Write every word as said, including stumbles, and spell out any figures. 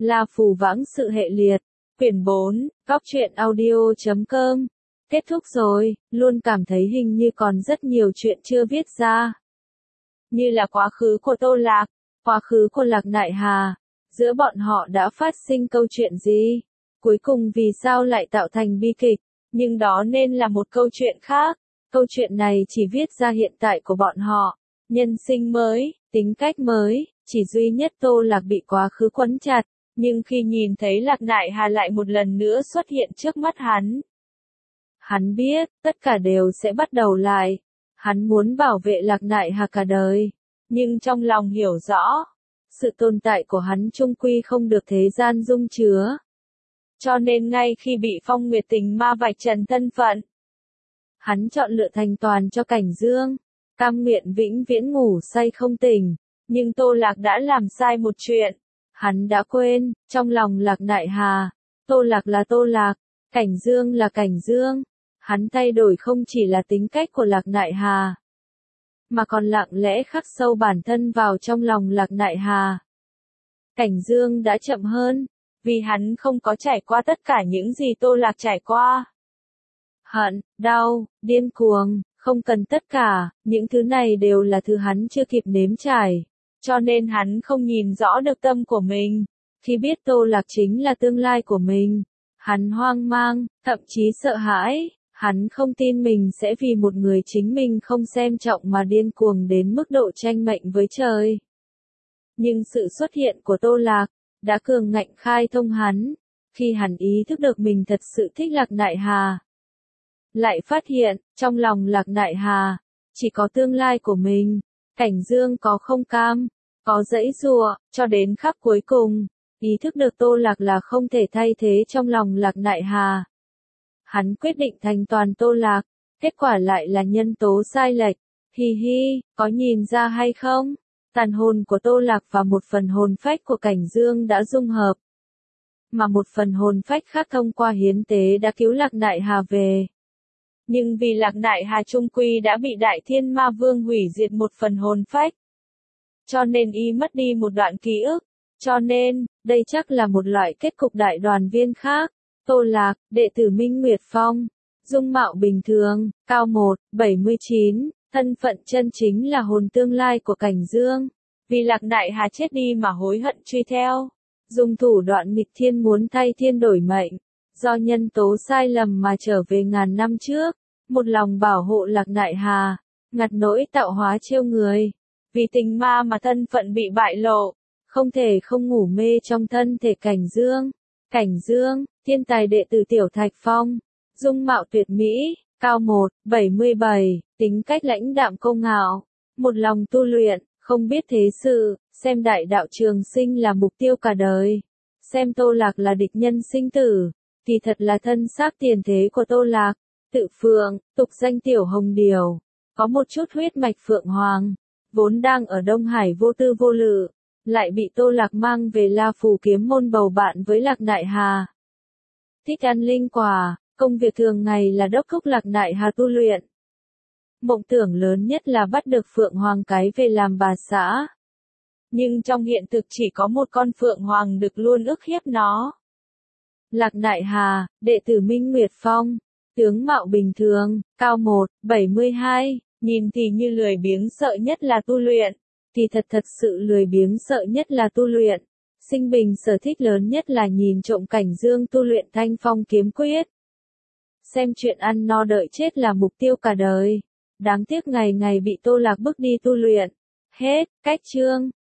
La Phù Vãng Sự Hệ Liệt, quyển bốn, góc truyện audio chấm com. Kết thúc rồi, luôn cảm thấy hình như còn rất nhiều chuyện chưa viết ra. Như là quá khứ của Tô Lạc, quá khứ của Lạc Nại Hà, giữa bọn họ đã phát sinh câu chuyện gì? Cuối cùng vì sao lại tạo thành bi kịch? Nhưng đó nên là một câu chuyện khác. Câu chuyện này chỉ viết ra hiện tại của bọn họ. Nhân sinh mới, tính cách mới, chỉ duy nhất Tô Lạc bị quá khứ quấn chặt. Nhưng khi nhìn thấy Lạc Nại Hà lại một lần nữa xuất hiện trước mắt hắn. Hắn biết, tất cả đều sẽ bắt đầu lại. Hắn muốn bảo vệ Lạc Nại Hà cả đời. Nhưng trong lòng hiểu rõ, sự tồn tại của hắn chung quy không được thế gian dung chứa. Cho nên ngay khi bị Phong Nguyệt Tình Ma vạch trần thân phận, hắn chọn lựa thành toàn cho Cảnh Dương, cam nguyện vĩnh viễn ngủ say không tỉnh. Nhưng Tô Lạc đã làm sai một chuyện. Hắn đã quên, trong lòng Lạc Nại Hà, Tô Lạc là Tô Lạc, Cảnh Dương là Cảnh Dương. Hắn thay đổi không chỉ là tính cách của Lạc Nại Hà, mà còn lặng lẽ khắc sâu bản thân vào trong lòng Lạc Nại Hà. Cảnh Dương đã chậm hơn, vì hắn không có trải qua tất cả những gì Tô Lạc trải qua. Hận, đau, điên cuồng, không cần tất cả, những thứ này đều là thứ hắn chưa kịp nếm trải. Cho nên hắn không nhìn rõ được tâm của mình. Khi biết Tô Lạc chính là tương lai của mình, hắn hoang mang, thậm chí sợ hãi. Hắn không tin mình sẽ vì một người chính mình không xem trọng mà điên cuồng đến mức độ tranh mệnh với trời. Nhưng sự xuất hiện của Tô Lạc đã cường ngạnh khai thông hắn. Khi hắn ý thức được mình thật sự thích Lạc Nại Hà, lại phát hiện, trong lòng Lạc Nại Hà, chỉ có tương lai của mình. Cảnh Dương có không cam, có giãy giụa, cho đến khắc cuối cùng, ý thức được Tô Lạc là không thể thay thế trong lòng Lạc Nại Hà. Hắn quyết định thành toàn Tô Lạc, kết quả lại là nhân tố sai lệch. Hi hi, có nhìn ra hay không? Tàn hồn của Tô Lạc và một phần hồn phách của Cảnh Dương đã dung hợp. Mà một phần hồn phách khác thông qua hiến tế đã cứu Lạc Nại Hà về. Nhưng vì Lạc Nại Hà trung quy đã bị Đại Thiên Ma Vương hủy diệt một phần hồn phách, cho nên y mất đi một đoạn ký ức. Cho nên, đây chắc là một loại kết cục đại đoàn viên khác. Tô Lạc, đệ tử Minh Nguyệt Phong, dung mạo bình thường, cao một mét bảy mươi chín, thân phận chân chính là hồn tương lai của Cảnh Dương. Vì Lạc Nại Hà chết đi mà hối hận truy theo, dùng thủ đoạn nghịch thiên muốn thay thiên đổi mệnh, do nhân tố sai lầm mà trở về ngàn năm trước, một lòng bảo hộ Lạc Nại Hà, ngặt nỗi tạo hóa trêu người. Vì tình ma mà thân phận bị bại lộ, không thể không ngủ mê trong thân thể Cảnh Dương. Cảnh Dương, thiên tài đệ tử Tiểu Thạch Phong, dung mạo tuyệt mỹ, cao một mét bảy mươi bảy, tính cách lãnh đạm công ngạo, một lòng tu luyện, không biết thế sự, xem đại đạo trường sinh là mục tiêu cả đời. Xem Tô Lạc là địch nhân sinh tử, thì thật là thân xác tiền thế của Tô Lạc. Tự Phượng, tục danh Tiểu Hồng Điều, có một chút huyết mạch Phượng Hoàng, vốn đang ở Đông Hải vô tư vô lự, lại bị Tô Lạc mang về La Phù Kiếm Môn bầu bạn với Lạc Nại Hà. Thích ăn linh quả, công việc thường ngày là đốc thúc Lạc Nại Hà tu luyện. Mộng tưởng lớn nhất là bắt được Phượng Hoàng cái về làm bà xã. Nhưng trong hiện thực chỉ có một con Phượng Hoàng được luôn ức hiếp nó. Lạc Nại Hà, đệ tử Minh Nguyệt Phong, tướng mạo bình thường, cao một mét bảy mươi hai, nhìn thì như lười biếng sợ nhất là tu luyện. Thì thật thật sự lười biếng sợ nhất là tu luyện. Sinh Bình sở thích lớn nhất là nhìn trộm Cảnh Dương tu luyện Thanh Phong kiếm quyết. Xem chuyện ăn no đợi chết là mục tiêu cả đời. Đáng tiếc ngày ngày bị Tô Lạc bức đi tu luyện. Hết, cách chương.